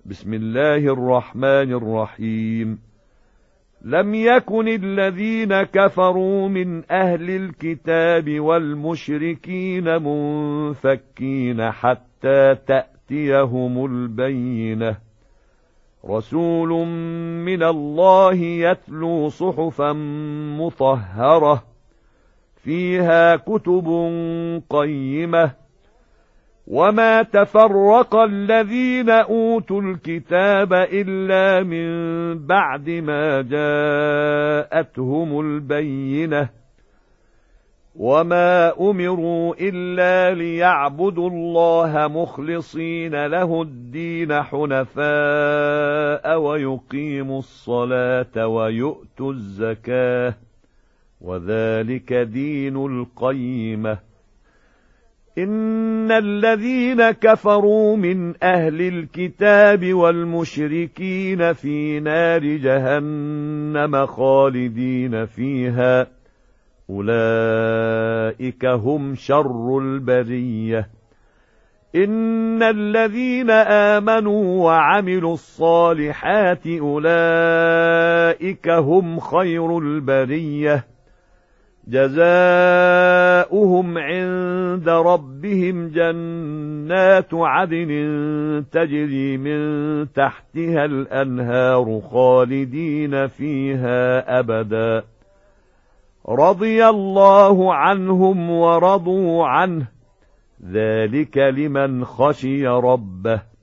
بسم الله الرحمن الرحيم. لم يكن الذين كفروا من أهل الكتاب والمشركين منفكين حتى تأتيهم البينة. رسول من الله يتلو صحفا مطهرة فيها كتب قيمة. وما تفرق الذين أوتوا الكتاب إلا من بعد ما جاءتهم البينة. وما أمروا إلا ليعبدوا الله مخلصين له الدين حنفاء ويقيموا الصلاة ويؤتوا الزكاة وذلك دين القيمة. إن الذين كفروا من أهل الكتاب والمشركين في نار جهنم خالدين فيها أولئك هم شر البرية. إن الذين آمنوا وعملوا الصالحات أولئك هم خير البرية. جزاؤهم عند ربهم جنات عدن تجري من تحتها الأنهار خالدين فيها أبدا. رضي الله عنهم ورضوا عنه ذلك لمن خشي ربه.